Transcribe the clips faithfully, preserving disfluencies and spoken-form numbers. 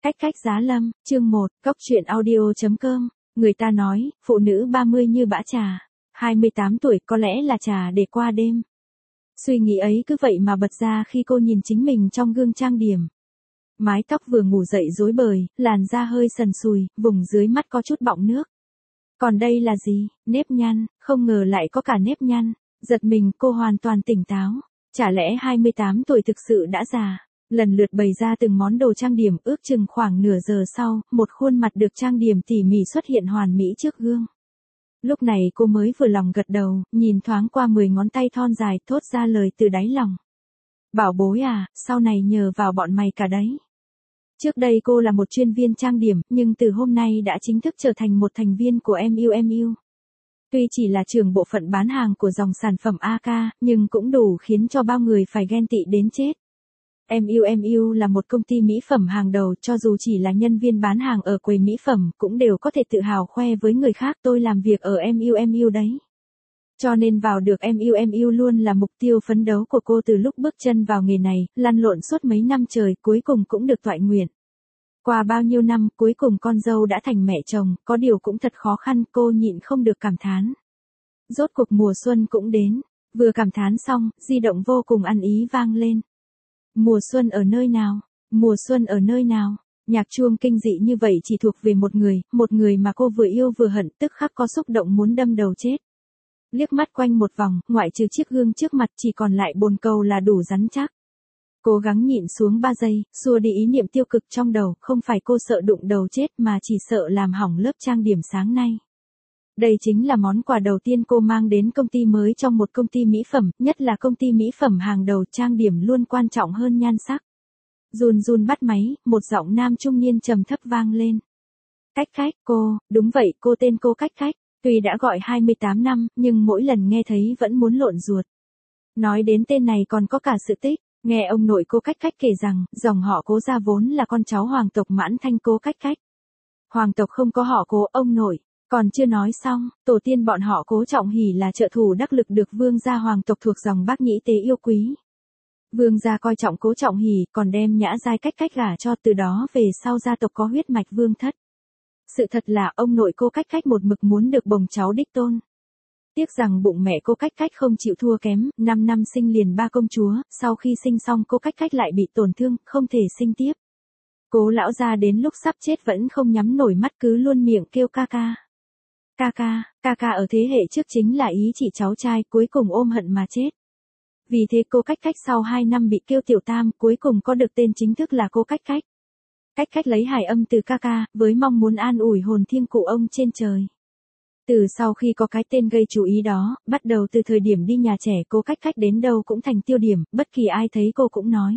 Cách cách giá lâm, chương một, góc truyện audio chấm com, người ta nói, phụ nữ ba mươi như bã trà, hai mươi tám tuổi có lẽ là trà để qua đêm. Suy nghĩ ấy cứ vậy mà bật ra khi cô nhìn chính mình trong gương trang điểm. Mái tóc vừa ngủ dậy rối bời, làn da hơi sần sùi, vùng dưới mắt có chút bọng nước. Còn đây là gì? Nếp nhăn, không ngờ lại có cả nếp nhăn. Giật mình cô hoàn toàn tỉnh táo. Chả lẽ hai mươi tám tuổi thực sự đã già? Lần lượt bày ra từng món đồ trang điểm, ước chừng khoảng nửa giờ sau, một khuôn mặt được trang điểm tỉ mỉ xuất hiện hoàn mỹ trước gương. Lúc này cô mới vừa lòng gật đầu, nhìn thoáng qua mười ngón tay thon dài, thốt ra lời từ đáy lòng. Bảo bối à, sau này nhờ vào bọn mày cả đấy. Trước đây cô là một chuyên viên trang điểm, nhưng từ hôm nay đã chính thức trở thành một thành viên của em u em u. Tuy chỉ là trưởng bộ phận bán hàng của dòng sản phẩm a ca, nhưng cũng đủ khiến cho bao người phải ghen tị đến chết. em u em u là một công ty mỹ phẩm hàng đầu, cho dù chỉ là nhân viên bán hàng ở quầy mỹ phẩm, cũng đều có thể tự hào khoe với người khác tôi làm việc ở em u em u đấy. Cho nên vào được em u em u luôn là mục tiêu phấn đấu của cô từ lúc bước chân vào nghề này, lăn lộn suốt mấy năm trời, cuối cùng cũng được toại nguyện. Qua bao nhiêu năm, cuối cùng con dâu đã thành mẹ chồng, có điều cũng thật khó khăn, cô nhịn không được cảm thán. Rốt cuộc mùa xuân cũng đến, vừa cảm thán xong, di động vô cùng ăn ý vang lên. Mùa xuân ở nơi nào? Mùa xuân ở nơi nào? Nhạc chuông kinh dị như vậy chỉ thuộc về một người, một người mà cô vừa yêu vừa hận, tức khắc có xúc động muốn đâm đầu chết. Liếc mắt quanh một vòng, ngoại trừ chiếc gương trước mặt chỉ còn lại bồn cầu là đủ rắn chắc. Cố gắng nhịn xuống ba giây, xua đi ý niệm tiêu cực trong đầu, không phải cô sợ đụng đầu chết mà chỉ sợ làm hỏng lớp trang điểm sáng nay. Đây chính là món quà đầu tiên cô mang đến công ty mới trong một công ty mỹ phẩm, nhất là công ty mỹ phẩm hàng đầu, trang điểm luôn quan trọng hơn nhan sắc. Run run bắt máy, một giọng nam trung niên trầm thấp vang lên. Cách khách, cô, đúng vậy, cô tên cô Cách khách. Tuy đã gọi hai mươi tám năm, nhưng mỗi lần nghe thấy vẫn muốn lộn ruột. Nói đến tên này còn có cả sự tích, nghe ông nội cô Cách khách kể rằng, dòng họ Cố gia vốn là con cháu hoàng tộc Mãn Thanh Cố Cách khách. Hoàng tộc không có họ Cố, ông nội. Còn chưa nói xong, tổ tiên bọn họ Cố Trọng Hỷ là trợ thủ đắc lực được vương gia hoàng tộc thuộc dòng Bác Nhĩ Tế yêu quý. Vương gia coi trọng Cố Trọng Hỷ, còn đem Nhã giai Cách khách gả cho, từ đó về sau gia tộc có huyết mạch vương thất. Sự thật là ông nội cô Cách khách một mực muốn được bồng cháu đích tôn. Tiếc rằng bụng mẹ cô Cách khách không chịu thua kém, năm năm sinh liền ba công chúa, sau khi sinh xong cô Cách khách lại bị tổn thương, không thể sinh tiếp. Cố lão gia đến lúc sắp chết vẫn không nhắm nổi mắt, cứ luôn miệng kêu ca ca. Ca ca, ca ca ở thế hệ trước chính là ý chỉ cháu trai, cuối cùng ôm hận mà chết. Vì thế cô Cách khách sau hai năm bị kêu tiểu tam, cuối cùng có được tên chính thức là cô Cách khách. Cách khách lấy hài âm từ ca ca, với mong muốn an ủi hồn thiêng cụ ông trên trời. Từ sau khi có cái tên gây chú ý đó, bắt đầu từ thời điểm đi nhà trẻ, cô Cách khách đến đâu cũng thành tiêu điểm, bất kỳ ai thấy cô cũng nói.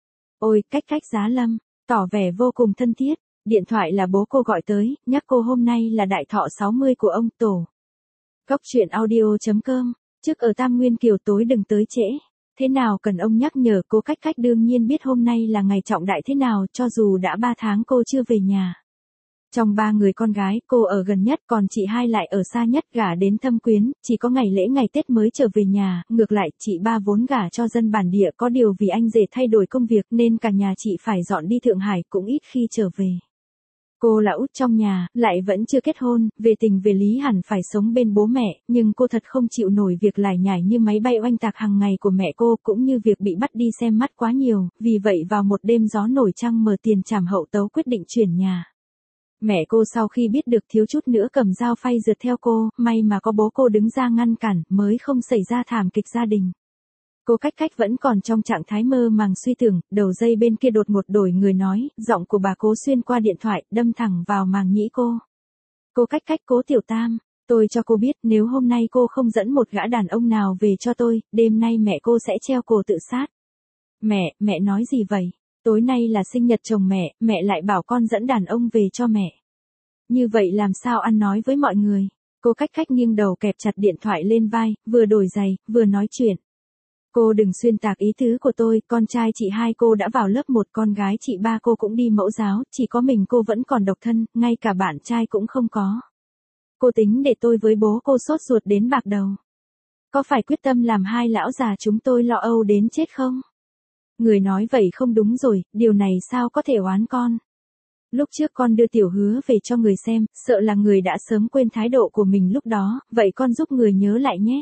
Ôi, Cách khách giá lâm, tỏ vẻ vô cùng thân thiết. Điện thoại là bố cô gọi tới, nhắc cô hôm nay là đại thọ sáu mươi của ông Tổ. Góc truyện audio chấm com, trước ở Tam Nguyên Kiều tối đừng tới trễ. Thế nào cần ông nhắc nhở, cô Cách khách đương nhiên biết hôm nay là ngày trọng đại thế nào, cho dù đã ba tháng cô chưa về nhà. Trong ba người con gái, cô ở gần nhất, còn chị hai lại ở xa nhất, gả đến Thâm Quyến, chỉ có ngày lễ ngày Tết mới trở về nhà, ngược lại, chị ba vốn gả cho dân bản địa, có điều vì anh rể thay đổi công việc nên cả nhà chị phải dọn đi Thượng Hải, cũng ít khi trở về. Cô là út trong nhà, lại vẫn chưa kết hôn, về tình về lý hẳn phải sống bên bố mẹ, nhưng cô thật không chịu nổi việc lải nhải như máy bay oanh tạc hàng ngày của mẹ cô, cũng như việc bị bắt đi xem mắt quá nhiều, vì vậy vào một đêm gió nổi trăng mờ tiền trảm hậu tấu quyết định chuyển nhà. Mẹ cô sau khi biết được thiếu chút nữa cầm dao phay rượt theo cô, may mà có bố cô đứng ra ngăn cản, mới không xảy ra thảm kịch gia đình. Cô Cách khách vẫn còn trong trạng thái mơ màng suy tưởng, đầu dây bên kia đột ngột đổi người nói, giọng của bà Cố xuyên qua điện thoại, đâm thẳng vào màng nhĩ cô. Cô Cách khách, Cố tiểu tam, tôi cho cô biết, nếu hôm nay cô không dẫn một gã đàn ông nào về cho tôi, đêm nay mẹ cô sẽ treo cổ tự sát. Mẹ, mẹ nói gì vậy? Tối nay là sinh nhật chồng mẹ, mẹ lại bảo con dẫn đàn ông về cho mẹ. Như vậy làm sao ăn nói với mọi người? Cô Cách khách nghiêng đầu kẹp chặt điện thoại lên vai, vừa đổi giày, vừa nói chuyện. Cô đừng xuyên tạc ý tứ của tôi, con trai chị hai cô đã vào lớp một, con gái chị ba cô cũng đi mẫu giáo, chỉ có mình cô vẫn còn độc thân, ngay cả bạn trai cũng không có. Cô tính để tôi với bố cô sốt ruột đến bạc đầu. Có phải quyết tâm làm hai lão già chúng tôi lo âu đến chết không? Người nói vậy không đúng rồi, điều này sao có thể oán con? Lúc trước con đưa Tiểu Hứa về cho người xem, sợ là người đã sớm quên thái độ của mình lúc đó, vậy con giúp người nhớ lại nhé.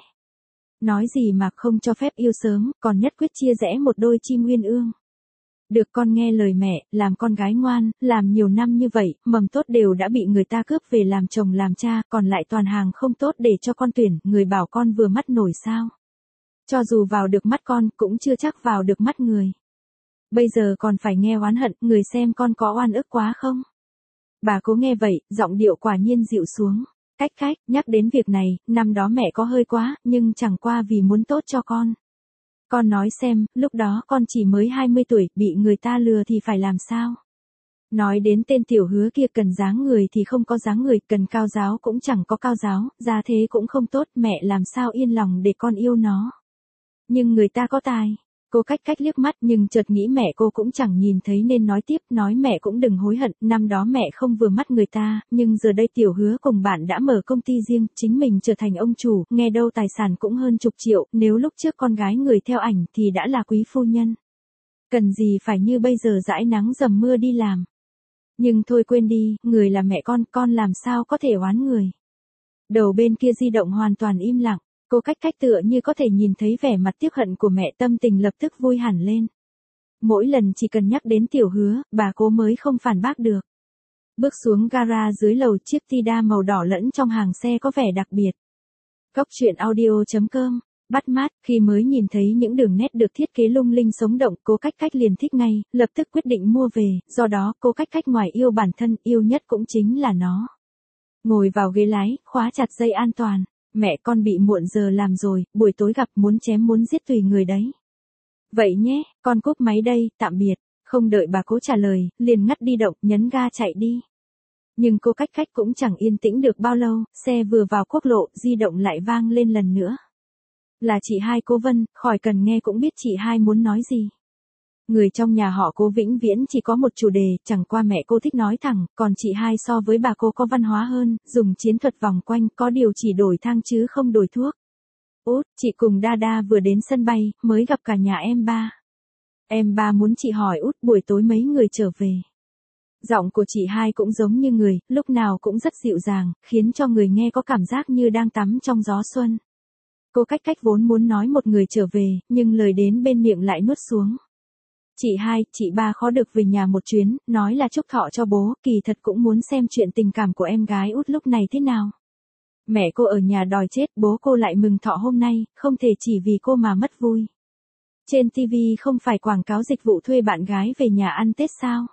Nói gì mà không cho phép yêu sớm, còn nhất quyết chia rẽ một đôi chim uyên ương. Được con nghe lời mẹ, làm con gái ngoan, làm nhiều năm như vậy, mầm tốt đều đã bị người ta cướp về làm chồng làm cha, còn lại toàn hàng không tốt để cho con tuyển, người bảo con vừa mắt nổi sao. Cho dù vào được mắt con, cũng chưa chắc vào được mắt người. Bây giờ còn phải nghe oán hận, người xem con có oan ức quá không? Bà Cố nghe vậy, giọng điệu quả nhiên dịu xuống. Cách cách, nhắc đến việc này, năm đó mẹ có hơi quá, nhưng chẳng qua vì muốn tốt cho con. Con nói xem, lúc đó con chỉ mới hai mươi tuổi, bị người ta lừa thì phải làm sao? Nói đến tên Tiểu Hứa kia, cần dáng người thì không có dáng người, cần cao giáo cũng chẳng có cao giáo, gia thế cũng không tốt, mẹ làm sao yên lòng để con yêu nó. Nhưng người ta có tài. Cô cách cách liếc mắt nhưng chợt nghĩ mẹ cô cũng chẳng nhìn thấy nên nói tiếp, nói mẹ cũng đừng hối hận, năm đó mẹ không vừa mắt người ta, nhưng giờ đây Tiểu Hứa cùng bạn đã mở công ty riêng, chính mình trở thành ông chủ, nghe đâu tài sản cũng hơn chục triệu, nếu lúc trước con gái người theo ảnh thì đã là quý phu nhân. Cần gì phải như bây giờ dãi nắng dầm mưa đi làm. Nhưng thôi quên đi, người là mẹ con, con làm sao có thể oán người. Đầu bên kia di động hoàn toàn im lặng. Cô cách cách tựa như có thể nhìn thấy vẻ mặt tiếc hận của mẹ, tâm tình lập tức vui hẳn lên. Mỗi lần chỉ cần nhắc đến Tiểu Hứa, bà Cố mới không phản bác được. Bước xuống gara dưới lầu, chiếc Tida màu đỏ lẫn trong hàng xe có vẻ đặc biệt. Góc truyện audio chấm com, bắt mắt, khi mới nhìn thấy những đường nét được thiết kế lung linh sống động, cô cách cách liền thích ngay, lập tức quyết định mua về, do đó cô cách cách ngoài yêu bản thân, yêu nhất cũng chính là nó. Ngồi vào ghế lái, khóa chặt dây an toàn. Mẹ con bị muộn giờ làm rồi, buổi tối gặp muốn chém muốn giết tùy người đấy. Vậy nhé, con cúp máy đây, tạm biệt. Không đợi bà Cố trả lời, liền ngắt đi động, nhấn ga chạy đi. Nhưng cô cách cách cũng chẳng yên tĩnh được bao lâu, xe vừa vào quốc lộ, di động lại vang lên lần nữa. Là chị hai Cố Vân, khỏi cần nghe cũng biết chị hai muốn nói gì. Người trong nhà họ Cố vĩnh viễn chỉ có một chủ đề, chẳng qua mẹ cô thích nói thẳng, còn chị hai so với bà cô có văn hóa hơn, dùng chiến thuật vòng quanh, có điều chỉ đổi thang chứ không đổi thuốc. Út, chị cùng Đa vừa đến sân bay, mới gặp cả nhà em ba. Em ba muốn chị hỏi Út buổi tối mấy người trở về. Giọng của chị hai cũng giống như người, lúc nào cũng rất dịu dàng, khiến cho người nghe có cảm giác như đang tắm trong gió xuân. Cô cách cách vốn muốn nói một người trở về, nhưng lời đến bên miệng lại nuốt xuống. Chị hai, chị ba khó được về nhà một chuyến, nói là chúc thọ cho bố, kỳ thật cũng muốn xem chuyện tình cảm của em gái Út lúc này thế nào. Mẹ cô ở nhà đòi chết, bố cô lại mừng thọ hôm nay, không thể chỉ vì cô mà mất vui. Trên ti vi không phải quảng cáo dịch vụ thuê bạn gái về nhà ăn Tết sao?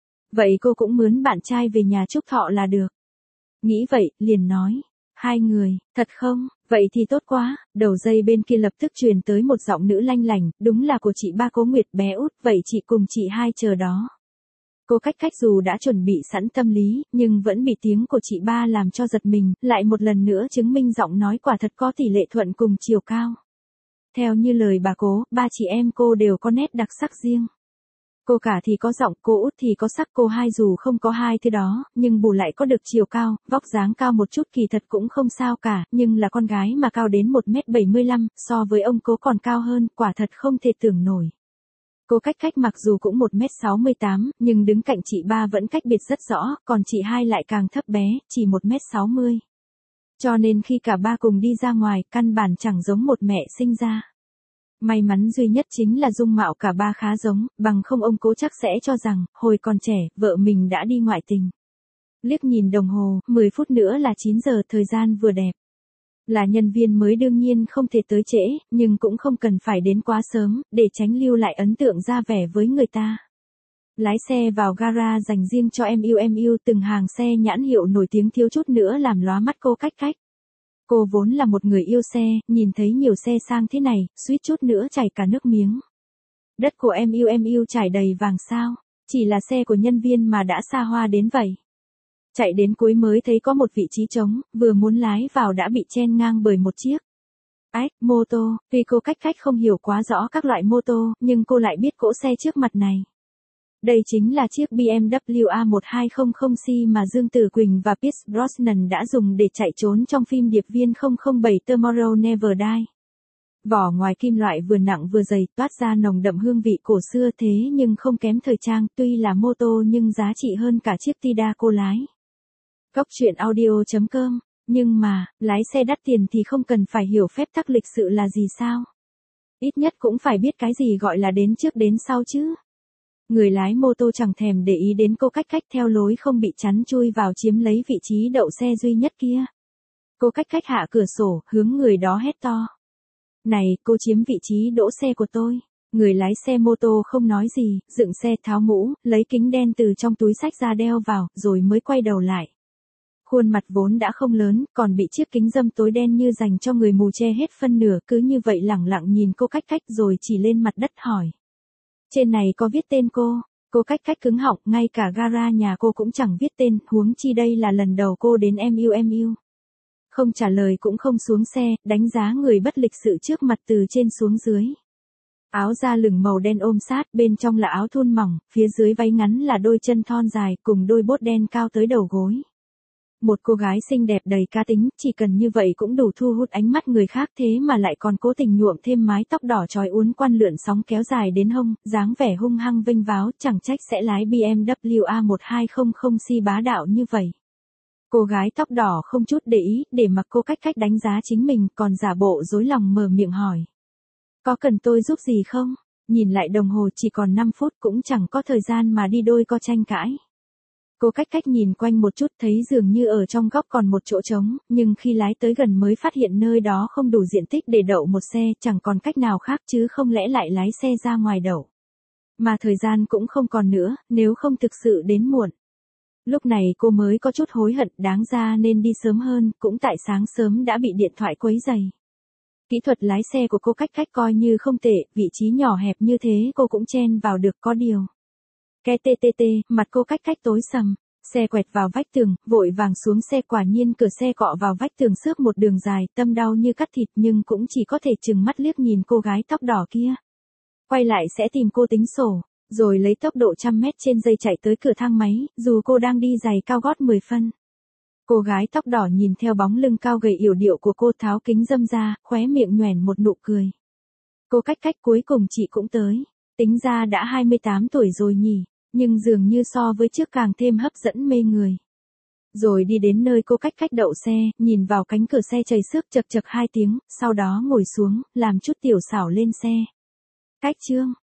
Vậy cô cũng mướn bạn trai về nhà chúc thọ là được. Nghĩ vậy, liền nói. Hai người, thật không? Vậy thì tốt quá. Đầu dây bên kia lập tức truyền tới một giọng nữ lanh lành, đúng là của chị ba Cố Nguyệt bé Út, vậy chị cùng chị hai chờ đó. Cô cách cách dù đã chuẩn bị sẵn tâm lý, nhưng vẫn bị tiếng của chị ba làm cho giật mình, lại một lần nữa chứng minh giọng nói quả thật có tỷ lệ thuận cùng chiều cao. Theo như lời bà Cố, ba chị em cô đều có nét đặc sắc riêng. Cô cả thì có giọng, cô Út thì có sắc, cô hai dù không có hai thứ đó, nhưng bù lại có được chiều cao, vóc dáng cao một chút kỳ thật cũng không sao cả, nhưng là con gái mà cao đến một mét bảy mươi lăm, so với ông Cố còn cao hơn, quả thật không thể tưởng nổi. Cô cách cách mặc dù cũng một mét sáu mươi tám, nhưng đứng cạnh chị ba vẫn cách biệt rất rõ, còn chị hai lại càng thấp bé, chỉ một mét sáu mươi. Cho nên khi cả ba cùng đi ra ngoài, căn bản chẳng giống một mẹ sinh ra. May mắn duy nhất chính là dung mạo cả ba khá giống, bằng không ông Cố chắc sẽ cho rằng, hồi còn trẻ, vợ mình đã đi ngoại tình. Liếc nhìn đồng hồ, mười phút nữa là chín giờ, thời gian vừa đẹp. Là nhân viên mới đương nhiên không thể tới trễ, nhưng cũng không cần phải đến quá sớm, để tránh lưu lại ấn tượng ra vẻ với người ta. Lái xe vào gara dành riêng cho em yêu em yêu, từng hàng xe nhãn hiệu nổi tiếng thiếu chút nữa làm lóa mắt cô cách cách. Cô vốn là một người yêu xe, nhìn thấy nhiều xe sang thế này, suýt chút nữa chảy cả nước miếng. Đất của em yêu em yêu trải đầy vàng sao, chỉ là xe của nhân viên mà đã xa hoa đến vậy. Chạy đến cuối mới thấy có một vị trí trống, vừa muốn lái vào đã bị chen ngang bởi một chiếc. Ách, mô tô, tuy cô cách cách không hiểu quá rõ các loại mô tô, nhưng cô lại biết cỗ xe trước mặt này. Đây chính là chiếc bê em vê a một hai không không C mà Dương Tử Quỳnh và Pierce Brosnan đã dùng để chạy trốn trong phim Điệp viên không không bảy Tomorrow Never Die. Vỏ ngoài kim loại vừa nặng vừa dày, toát ra nồng đậm hương vị cổ xưa thế nhưng không kém thời trang, tuy là mô tô nhưng giá trị hơn cả chiếc Tida cô lái. Cóc truyện audio chấm com, nhưng mà, lái xe đắt tiền thì không cần phải hiểu phép tắc lịch sự là gì sao? Ít nhất cũng phải biết cái gì gọi là đến trước đến sau chứ. Người lái mô tô chẳng thèm để ý đến cô cách cách theo lối không bị chắn chui vào chiếm lấy vị trí đậu xe duy nhất kia. Cô cách cách hạ cửa sổ, hướng người đó hét to. Này, cô chiếm vị trí đỗ xe của tôi. Người lái xe mô tô không nói gì, dựng xe tháo mũ, lấy kính đen từ trong túi xách ra đeo vào, rồi mới quay đầu lại. Khuôn mặt vốn đã không lớn, còn bị chiếc kính râm tối đen như dành cho người mù che hết phân nửa, cứ như vậy lẳng lặng nhìn cô cách cách rồi chỉ lên mặt đất hỏi. Trên này có viết tên cô. Cô cách cách cứng họng, ngay cả gara nhà cô cũng chẳng viết tên, huống chi đây là lần đầu cô đến em u em u. Không trả lời cũng không xuống xe, đánh giá người bất lịch sự trước mặt từ trên xuống dưới. Áo da lửng màu đen ôm sát, bên trong là áo thun mỏng, phía dưới váy ngắn là đôi chân thon dài, cùng đôi bốt đen cao tới đầu gối. Một cô gái xinh đẹp đầy cá tính, chỉ cần như vậy cũng đủ thu hút ánh mắt người khác, thế mà lại còn cố tình nhuộm thêm mái tóc đỏ chói uốn quăn lượn sóng kéo dài đến hông, dáng vẻ hung hăng vênh váo, chẳng trách sẽ lái bê em vê a một hai không không xê bá đạo như vậy. Cô gái tóc đỏ không chút để ý, để mặc cô cách cách đánh giá chính mình, còn giả bộ dối lòng mở miệng hỏi. Có cần tôi giúp gì không? Nhìn lại đồng hồ chỉ còn năm phút, cũng chẳng có thời gian mà đi đôi co tranh cãi. Cô cách cách nhìn quanh một chút, thấy dường như ở trong góc còn một chỗ trống, nhưng khi lái tới gần mới phát hiện nơi đó không đủ diện tích để đậu một xe, chẳng còn cách nào khác chứ không lẽ lại lái xe ra ngoài đậu. Mà thời gian cũng không còn nữa, nếu không thực sự đến muộn. Lúc này cô mới có chút hối hận, đáng ra nên đi sớm hơn, cũng tại sáng sớm đã bị điện thoại quấy rầy. Kỹ thuật lái xe của cô cách cách coi như không tệ, vị trí nhỏ hẹp như thế cô cũng chen vào được, có điều. Cái tê tê tê, mặt cô cách cách tối sầm, xe quẹt vào vách tường, vội vàng xuống xe, quả nhiên cửa xe cọ vào vách tường xước một đường dài, tâm đau như cắt thịt nhưng cũng chỉ có thể chừng mắt liếc nhìn cô gái tóc đỏ kia. Quay lại sẽ tìm cô tính sổ, rồi lấy tốc độ trăm mét trên giây chạy tới cửa thang máy, dù cô đang đi giày cao gót mười phân. Cô gái tóc đỏ nhìn theo bóng lưng cao gầy yểu điệu của cô, tháo kính râm ra, khóe miệng nhoẻn một nụ cười. Cô cách cách cuối cùng chị cũng tới, tính ra đã hai mươi tám tuổi rồi nhỉ, nhưng dường như so với trước càng thêm hấp dẫn mê người. Rồi đi đến nơi cô cách cách đậu xe, nhìn vào cánh cửa xe chảy xước chật chật hai tiếng, sau đó ngồi xuống, làm chút tiểu xảo lên xe. Cách chương